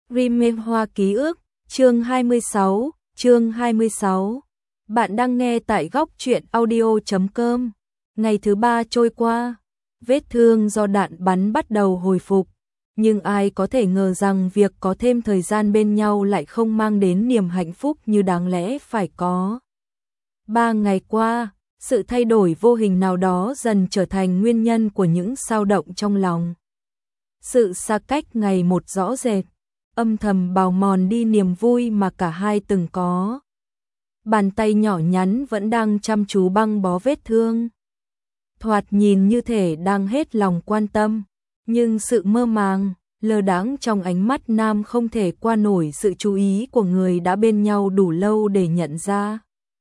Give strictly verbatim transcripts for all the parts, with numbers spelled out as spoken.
Remake Hoa Ký ức, chương hai mươi sáu, chương hai mươi sáu. Bạn đang nghe tại góc truyện audio chấm com. Ngày thứ ba trôi qua, vết thương do đạn bắn bắt đầu hồi phục, nhưng ai có thể ngờ rằng việc có thêm thời gian bên nhau lại không mang đến niềm hạnh phúc như đáng lẽ phải có. Ba ngày qua, sự thay đổi vô hình nào đó dần trở thành nguyên nhân của những xao động trong lòng. Sự xa cách ngày một rõ rệt, âm thầm bào mòn đi niềm vui mà cả hai từng có. Bàn tay nhỏ nhắn vẫn đang chăm chú băng bó vết thương. Thoạt nhìn như thể đang hết lòng quan tâm, nhưng sự mơ màng, lơ đãng trong ánh mắt Nam không thể qua nổi sự chú ý của người đã bên nhau đủ lâu để nhận ra.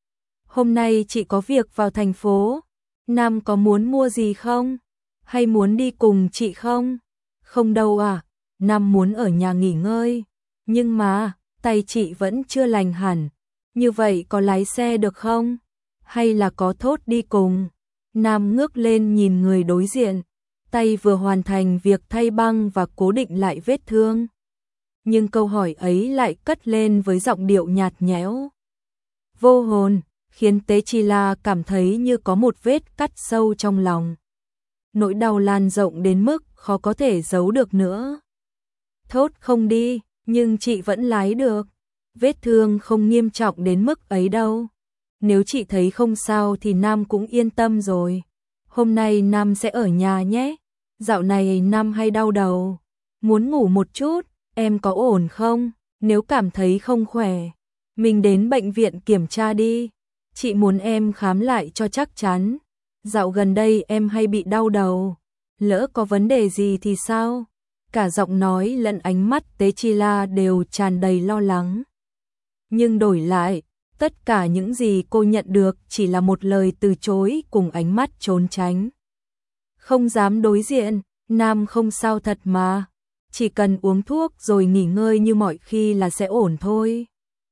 Hôm nay chị có việc vào thành phố, Nam có muốn mua gì không? Hay muốn đi cùng chị không? Không đâu à, Nam muốn ở nhà nghỉ ngơi, nhưng mà, tay chị vẫn chưa lành hẳn, như vậy có lái xe được không? Hay là có Thốt đi cùng? Nam ngước lên nhìn người đối diện, tay vừa hoàn thành việc thay băng và cố định lại vết thương. Nhưng câu hỏi ấy lại cất lên với giọng điệu nhạt nhẽo, vô hồn, khiến Tế Chi La cảm thấy như có một vết cắt sâu trong lòng. Nỗi đau lan rộng đến mức khó có thể giấu được nữa. Thốt không đi, nhưng chị vẫn lái được. Vết thương không nghiêm trọng đến mức ấy đâu. Nếu chị thấy không sao thì Nam cũng yên tâm rồi. Hôm nay Nam sẽ ở nhà nhé. Dạo này Nam hay đau đầu. Muốn ngủ một chút, em có ổn không? Nếu cảm thấy không khỏe, mình đến bệnh viện kiểm tra đi. Chị muốn em khám lại cho chắc chắn. Dạo gần đây em hay bị đau đầu. Lỡ có vấn đề gì thì sao? Cả giọng nói lẫn ánh mắt Tế Chi La đều tràn đầy lo lắng. Nhưng đổi lại, tất cả những gì cô nhận được chỉ là một lời từ chối cùng ánh mắt trốn tránh. Không dám đối diện, Nam không sao thật mà. Chỉ cần uống thuốc rồi nghỉ ngơi như mọi khi là sẽ ổn thôi.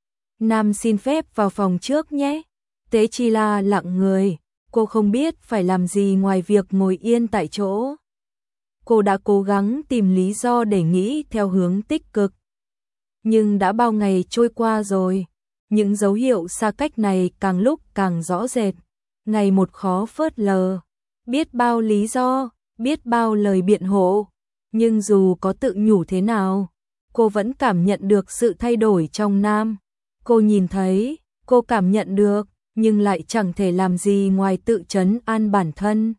Nam xin phép vào phòng trước nhé. Tế Chi La lặng người, cô không biết phải làm gì ngoài việc ngồi yên tại chỗ. Cô đã cố gắng tìm lý do để nghĩ theo hướng tích cực. Nhưng đã bao ngày trôi qua rồi, những dấu hiệu xa cách này càng lúc càng rõ rệt, ngày một khó phớt lờ. Biết bao lý do, biết bao lời biện hộ, nhưng dù có tự nhủ thế nào, cô vẫn cảm nhận được sự thay đổi trong Nam. Cô nhìn thấy, cô cảm nhận được, nhưng lại chẳng thể làm gì ngoài tự trấn an bản thân.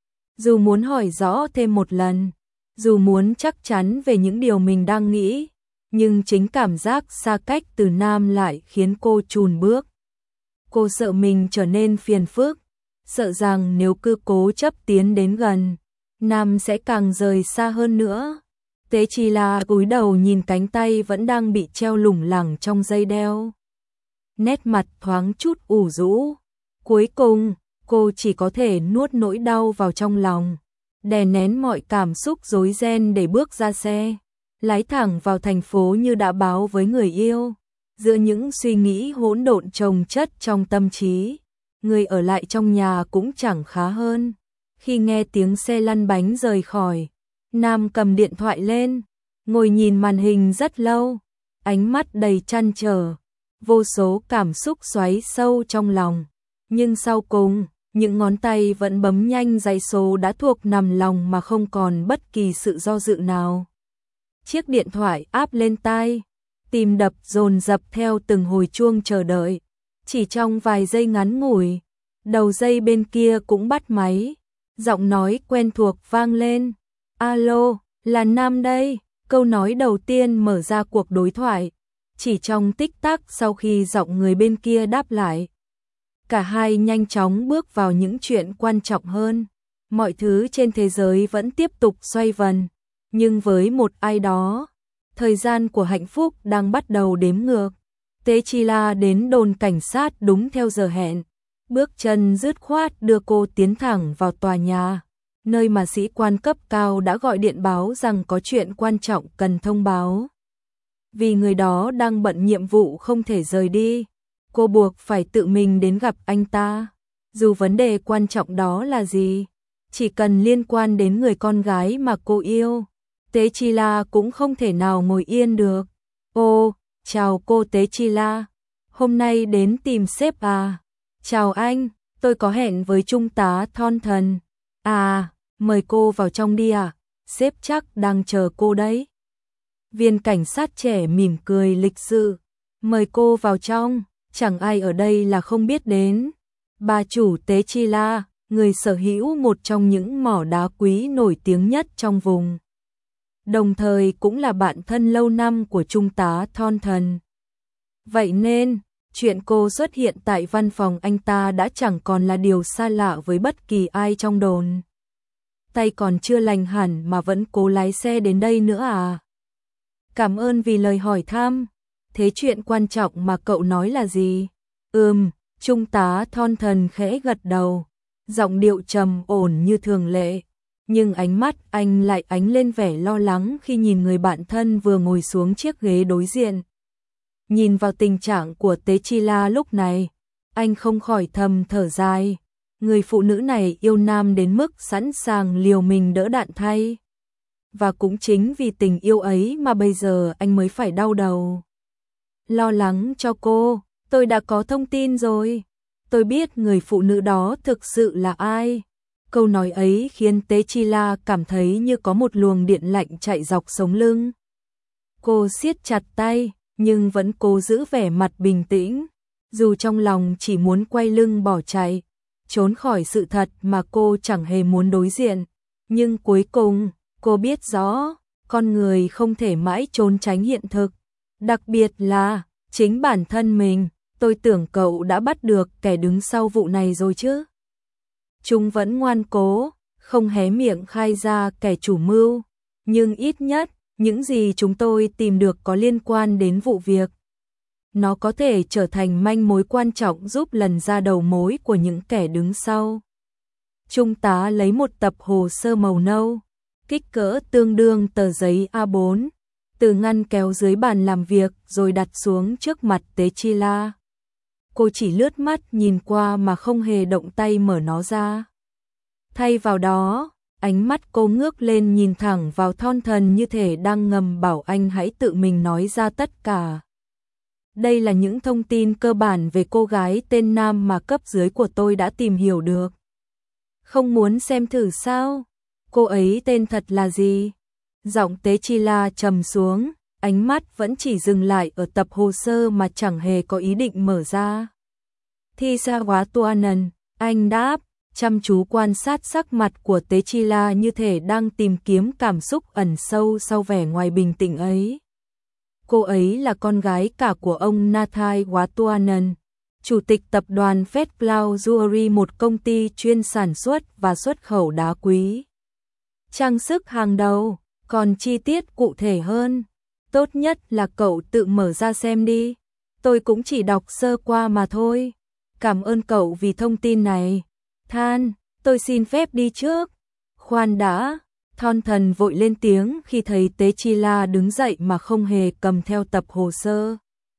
Dù muốn hỏi rõ thêm một lần, dù muốn chắc chắn về những điều mình đang nghĩ, nhưng chính cảm giác xa cách từ Nam lại khiến cô chùn bước. Cô sợ mình trở nên phiền phức, sợ rằng nếu cứ cố chấp tiến đến gần, Nam sẽ càng rời xa hơn nữa. Tế Chi La cúi đầu nhìn cánh tay vẫn đang bị treo lủng lẳng trong dây đeo. Nét mặt thoáng chút ủ rũ. Cuối cùng, cô chỉ có thể nuốt nỗi đau vào trong lòng, đè nén mọi cảm xúc rối ren để bước ra xe, lái thẳng vào thành phố như đã báo với người yêu. Giữa những suy nghĩ hỗn độn chồng chất trong tâm trí, người ở lại trong nhà cũng chẳng khá hơn. Khi nghe tiếng xe lăn bánh rời khỏi, Nam cầm điện thoại lên, ngồi nhìn màn hình rất lâu, ánh mắt đầy trăn trở, vô số cảm xúc xoáy sâu trong lòng. Nhưng sau cùng, những ngón tay vẫn bấm nhanh dãy số đã thuộc nằm lòng mà không còn bất kỳ sự do dự nào. Chiếc điện thoại áp lên tai, tim đập dồn dập theo từng hồi chuông chờ đợi. Chỉ trong vài giây ngắn ngủi, đầu dây bên kia cũng bắt máy. Giọng nói quen thuộc vang lên. Alo, là Nam đây. Câu nói đầu tiên mở ra cuộc đối thoại. Chỉ trong tích tắc sau khi giọng người bên kia đáp lại, cả hai nhanh chóng bước vào những chuyện quan trọng hơn. Mọi thứ trên thế giới vẫn tiếp tục xoay vần, nhưng với một ai đó, thời gian của hạnh phúc đang bắt đầu đếm ngược. Tế Chi La đến đồn cảnh sát đúng theo giờ hẹn, bước chân dứt khoát đưa cô tiến thẳng vào tòa nhà, nơi mà sĩ quan cấp cao đã gọi điện báo rằng có chuyện quan trọng cần thông báo. Vì người đó đang bận nhiệm vụ không thể rời đi, cô buộc phải tự mình đến gặp anh ta. Dù vấn đề quan trọng đó là gì, chỉ cần liên quan đến người con gái mà cô yêu, Tế Chi La cũng không thể nào ngồi yên được. Ô, chào cô Tế Chi La, hôm nay đến tìm sếp à? Chào anh, tôi có hẹn với trung tá Thornton. À, mời cô vào trong đi ạ, à? Sếp chắc đang chờ cô đấy. Viên cảnh sát trẻ mỉm cười lịch sự, mời cô vào trong, chẳng ai ở đây là không biết đến. Bà chủ Tế Chi La, người sở hữu một trong những mỏ đá quý nổi tiếng nhất trong vùng. Đồng thời cũng là bạn thân lâu năm của trung tá Thornton. Vậy nên, chuyện cô xuất hiện tại văn phòng anh ta đã chẳng còn là điều xa lạ với bất kỳ ai trong đồn. Tay còn chưa lành hẳn mà vẫn cố lái xe đến đây nữa à? Cảm ơn vì lời hỏi thăm. Thế chuyện quan trọng mà cậu nói là gì? Ừm, trung tá Thornton khẽ gật đầu, giọng điệu trầm ổn như thường lệ. Nhưng ánh mắt anh lại ánh lên vẻ lo lắng khi nhìn người bạn thân vừa ngồi xuống chiếc ghế đối diện. Nhìn vào tình trạng của Tế Chi La lúc này, anh không khỏi thầm thở dài. Người phụ nữ này yêu nam đến mức sẵn sàng liều mình đỡ đạn thay. Và cũng chính vì tình yêu ấy mà bây giờ anh mới phải đau đầu. Lo lắng cho cô, tôi đã có thông tin rồi. Tôi biết người phụ nữ đó thực sự là ai. Câu nói ấy khiến Tế Chi La cảm thấy như có một luồng điện lạnh chạy dọc sống lưng. Cô siết chặt tay, nhưng vẫn cố giữ vẻ mặt bình tĩnh, dù trong lòng chỉ muốn quay lưng bỏ chạy, trốn khỏi sự thật mà cô chẳng hề muốn đối diện. Nhưng cuối cùng, cô biết rõ, con người không thể mãi trốn tránh hiện thực, đặc biệt là chính bản thân mình. Tôi tưởng cậu đã bắt được kẻ đứng sau vụ này rồi chứ. Chúng vẫn ngoan cố, không hé miệng khai ra kẻ chủ mưu, nhưng ít nhất, những gì chúng tôi tìm được có liên quan đến vụ việc. Nó có thể trở thành manh mối quan trọng giúp lần ra đầu mối của những kẻ đứng sau. Trung tá lấy một tập hồ sơ màu nâu, kích cỡ tương đương tờ giấy A bốn, từ ngăn kéo dưới bàn làm việc rồi đặt xuống trước mặt Tế Chi La. Cô chỉ lướt mắt nhìn qua mà không hề động tay mở nó ra. Thay vào đó, ánh mắt cô ngước lên nhìn thẳng vào Thornton như thể đang ngầm bảo anh hãy tự mình nói ra tất cả. Đây là những thông tin cơ bản về cô gái tên Nam mà cấp dưới của tôi đã tìm hiểu được. Không muốn xem thử sao? Cô ấy tên thật là gì? Giọng Tế Chi La trầm xuống, ánh mắt vẫn chỉ dừng lại ở tập hồ sơ mà chẳng hề có ý định mở ra. Thi Sa Hóa Tuanen, anh đáp, chăm chú quan sát sắc mặt của Tế Chi La như thể đang tìm kiếm cảm xúc ẩn sâu sau vẻ ngoài bình tĩnh ấy. Cô ấy là con gái cả của ông Nathai Hóa Tuanen, chủ tịch tập đoàn Fedcloud Jewelry, một công ty chuyên sản xuất và xuất khẩu đá quý. Trang sức hàng đầu, còn chi tiết cụ thể hơn, tốt nhất là cậu tự mở ra xem đi. Tôi cũng chỉ đọc sơ qua mà thôi. Cảm ơn cậu vì thông tin này. Than, tôi xin phép đi trước. Khoan đã, Thornton vội lên tiếng khi thấy Tế Chi La đứng dậy mà không hề cầm theo tập hồ sơ.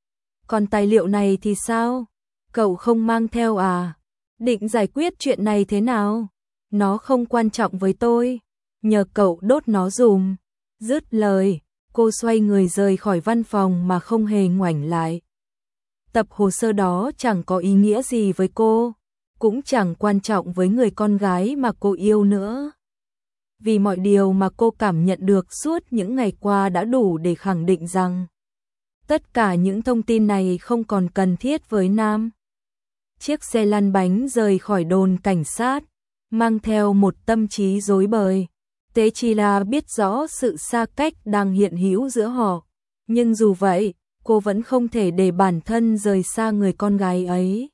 Còn tài liệu này thì sao? Cậu không mang theo à? Định giải quyết chuyện này thế nào? Nó không quan trọng với tôi. Nhờ cậu đốt nó dùm. Dứt lời, cô xoay người rời khỏi văn phòng mà không hề ngoảnh lại. Tập hồ sơ đó chẳng có ý nghĩa gì với cô, cũng chẳng quan trọng với người con gái mà cô yêu nữa. Vì mọi điều mà cô cảm nhận được suốt những ngày qua đã đủ để khẳng định rằng tất cả những thông tin này không còn cần thiết với Nam. Chiếc xe lăn bánh rời khỏi đồn cảnh sát, mang theo một tâm trí rối bời. Tế Chi La biết rõ sự xa cách đang hiện hữu giữa họ, nhưng dù vậy, cô vẫn không thể để bản thân rời xa người con gái ấy.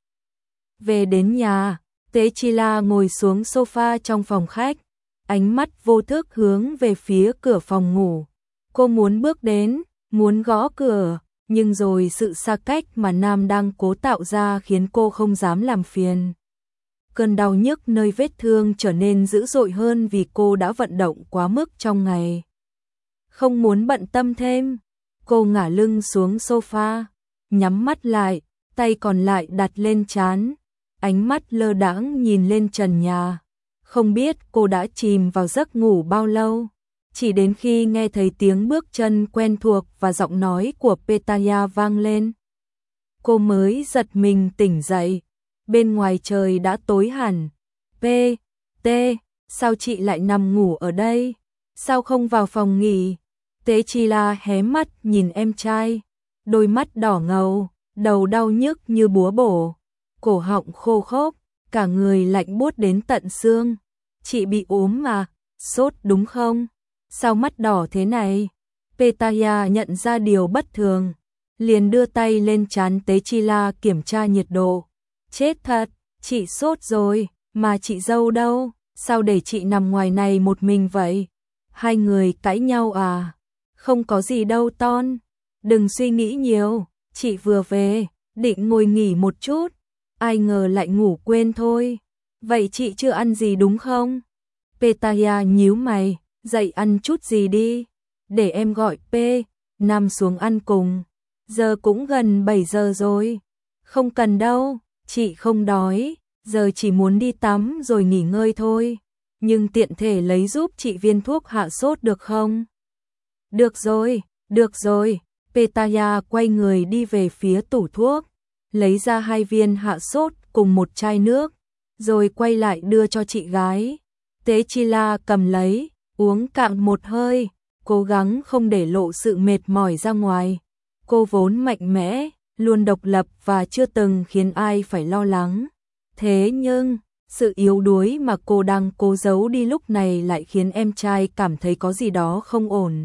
Về đến nhà, Tế Chi La ngồi xuống sofa trong phòng khách, ánh mắt vô thức hướng về phía cửa phòng ngủ. Cô muốn bước đến, muốn gõ cửa, nhưng rồi sự xa cách mà Nam đang cố tạo ra khiến cô không dám làm phiền. Cơn đau nhức nơi vết thương trở nên dữ dội hơn vì cô đã vận động quá mức trong ngày. Không muốn bận tâm thêm, cô ngả lưng xuống sofa, nhắm mắt lại, tay còn lại đặt lên trán, ánh mắt lơ đãng nhìn lên trần nhà. Không biết cô đã chìm vào giấc ngủ bao lâu. Chỉ đến khi nghe thấy tiếng bước chân quen thuộc và giọng nói của Petaya vang lên, cô mới giật mình tỉnh dậy. Bên ngoài trời đã tối hẳn. P, T, sao chị lại nằm ngủ ở đây? Sao không vào phòng nghỉ? Tế Chi La hé mắt nhìn em trai, đôi mắt đỏ ngầu, đầu đau nhức như búa bổ, cổ họng khô khốc, cả người lạnh buốt đến tận xương. Chị bị ốm mà, sốt đúng không? Sao mắt đỏ thế này? Petaya nhận ra điều bất thường, liền đưa tay lên trán Tế Chi La kiểm tra nhiệt độ. Chết thật, chị sốt rồi, mà chị dâu đâu? Sao để chị nằm ngoài này một mình vậy? Hai người cãi nhau à? Không có gì đâu Ton, đừng suy nghĩ nhiều, chị vừa về, định ngồi nghỉ một chút, ai ngờ lại ngủ quên thôi. Vậy chị chưa ăn gì đúng không? Petaya nhíu mày, dậy ăn chút gì đi, để em gọi P, nằm xuống ăn cùng. Giờ cũng gần bảy giờ rồi. Không cần đâu, chị không đói, giờ chỉ muốn đi tắm rồi nghỉ ngơi thôi. Nhưng tiện thể lấy giúp chị viên thuốc hạ sốt được không? Được rồi, được rồi. Petaya quay người đi về phía tủ thuốc, lấy ra hai viên hạ sốt cùng một chai nước, rồi quay lại đưa cho chị gái. Tế Chi La cầm lấy, uống cạn một hơi, cố gắng không để lộ sự mệt mỏi ra ngoài. Cô vốn mạnh mẽ, luôn độc lập và chưa từng khiến ai phải lo lắng. Thế nhưng, sự yếu đuối mà cô đang cố giấu đi lúc này lại khiến em trai cảm thấy có gì đó không ổn.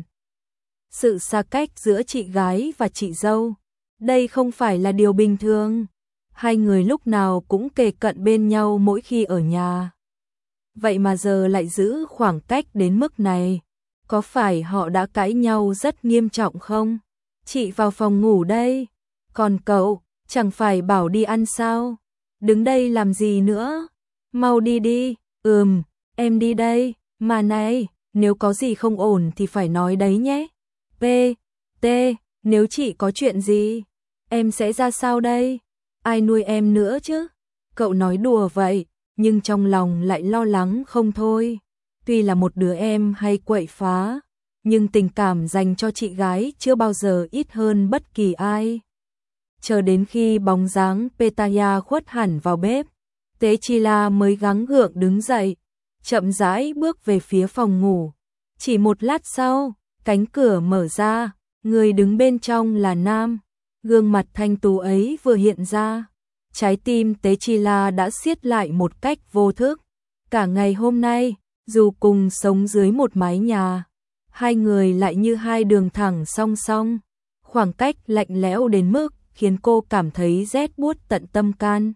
Sự xa cách giữa chị gái và chị dâu, đây không phải là điều bình thường. Hai người lúc nào cũng kề cận bên nhau mỗi khi ở nhà. Vậy mà giờ lại giữ khoảng cách đến mức này. Có phải họ đã cãi nhau rất nghiêm trọng không? Chị vào phòng ngủ đây. Còn cậu, chẳng phải bảo đi ăn sao? Đứng đây làm gì nữa? Mau đi đi. Ừm, em đi đây. Mà này, nếu có gì không ổn thì phải nói đấy nhé. P, T, nếu chị có chuyện gì, em sẽ ra sao đây? Ai nuôi em nữa chứ? Cậu nói đùa vậy, nhưng trong lòng lại lo lắng không thôi. Tuy là một đứa em hay quậy phá, nhưng tình cảm dành cho chị gái chưa bao giờ ít hơn bất kỳ ai. Chờ đến khi bóng dáng Petaya khuất hẳn vào bếp, Tế Chi La mới gắng gượng đứng dậy, chậm rãi bước về phía phòng ngủ. Chỉ một lát sau, cánh cửa mở ra, người đứng bên trong là Nam. Gương mặt thanh tú ấy vừa hiện ra, trái tim Tế Chi La đã siết lại một cách vô thức. Cả ngày hôm nay, dù cùng sống dưới một mái nhà, hai người lại như hai đường thẳng song song. Khoảng cách lạnh lẽo đến mức khiến cô cảm thấy rét buốt tận tâm can.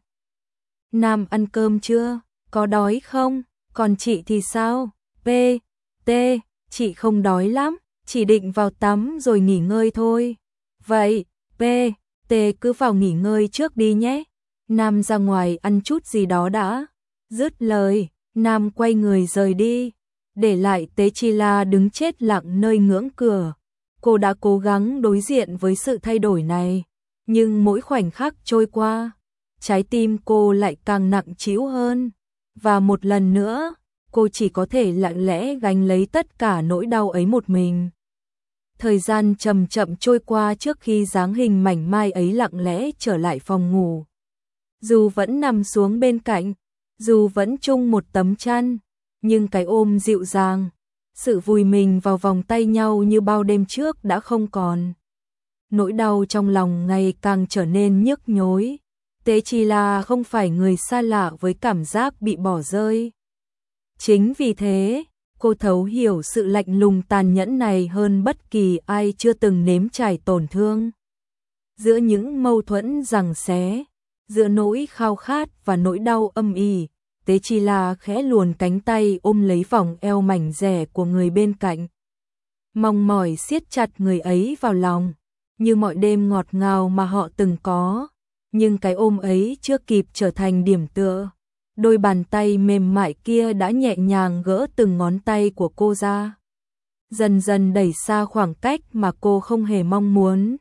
Nam ăn cơm chưa? Có đói không? Còn chị thì sao? P, T, chị không đói lắm, chỉ định vào tắm rồi nghỉ ngơi thôi. Vậy, P, T cứ vào nghỉ ngơi trước đi nhé. Nam ra ngoài ăn chút gì đó đã. Dứt lời, Nam quay người rời đi, để lại Tế Chi La đứng chết lặng nơi ngưỡng cửa. Cô đã cố gắng đối diện với sự thay đổi này, nhưng mỗi khoảnh khắc trôi qua, trái tim cô lại càng nặng trĩu hơn. Và một lần nữa, cô chỉ có thể lặng lẽ gánh lấy tất cả nỗi đau ấy một mình. Thời gian chậm chậm trôi qua trước khi dáng hình mảnh mai ấy lặng lẽ trở lại phòng ngủ. Dù vẫn nằm xuống bên cạnh, dù vẫn chung một tấm chăn, nhưng cái ôm dịu dàng, sự vùi mình vào vòng tay nhau như bao đêm trước đã không còn. Nỗi đau trong lòng ngày càng trở nên nhức nhối. Tế Chi La không phải người xa lạ với cảm giác bị bỏ rơi. Chính vì thế, cô thấu hiểu sự lạnh lùng tàn nhẫn này hơn bất kỳ ai chưa từng nếm trải tổn thương. Giữa những mâu thuẫn giằng xé, giữa nỗi khao khát và nỗi đau âm ỉ, Tế Chi La khẽ luồn cánh tay ôm lấy vòng eo mảnh dẻ của người bên cạnh. Mong mỏi siết chặt người ấy vào lòng, như mọi đêm ngọt ngào mà họ từng có. Nhưng cái ôm ấy chưa kịp trở thành điểm tựa, đôi bàn tay mềm mại kia đã nhẹ nhàng gỡ từng ngón tay của cô ra, dần dần đẩy xa khoảng cách mà cô không hề mong muốn.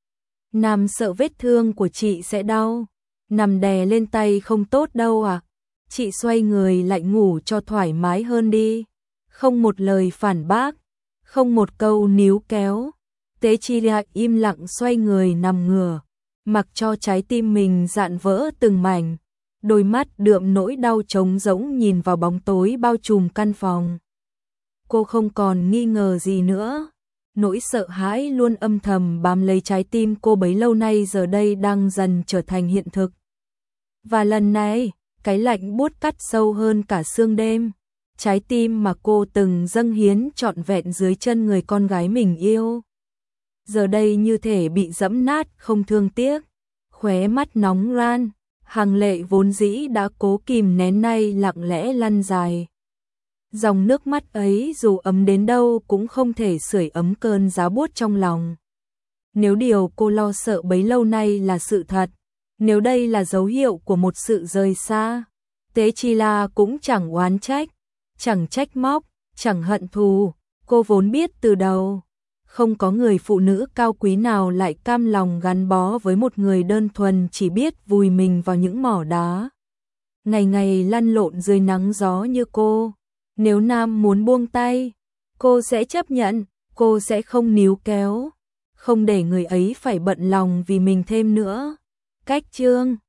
Nam sợ vết thương của chị sẽ đau, nằm đè lên tay không tốt đâu à. Chị xoay người lại ngủ cho thoải mái hơn đi. Không một lời phản bác, không một câu níu kéo. Tế Chi La im lặng xoay người nằm ngửa, mặc cho trái tim mình dạn vỡ từng mảnh, đôi mắt đượm nỗi đau trống rỗng nhìn vào bóng tối bao trùm căn phòng. Cô không còn nghi ngờ gì nữa, nỗi sợ hãi luôn âm thầm bám lấy trái tim cô bấy lâu nay giờ đây đang dần trở thành hiện thực. Và lần này, cái lạnh buốt cắt sâu hơn cả xương đêm. Trái tim mà cô từng dâng hiến trọn vẹn dưới chân người con gái mình yêu, giờ đây như thể bị dẫm nát không thương tiếc. Khóe mắt nóng ran, hàng lệ vốn dĩ đã cố kìm nén nay lặng lẽ lăn dài. Dòng nước mắt ấy dù ấm đến đâu cũng không thể sưởi ấm cơn giá buốt trong lòng. Nếu điều cô lo sợ bấy lâu nay là sự thật, nếu đây là dấu hiệu của một sự rời xa, Tế Chi La cũng chẳng oán trách, chẳng trách móc, chẳng hận thù. Cô vốn biết từ đầu, không có người phụ nữ cao quý nào lại cam lòng gắn bó với một người đơn thuần chỉ biết vùi mình vào những mỏ đá, ngày ngày lăn lộn dưới nắng gió như cô. Nếu nam muốn buông tay, cô sẽ chấp nhận, cô sẽ không níu kéo, không để người ấy phải bận lòng vì mình thêm nữa. Cách chương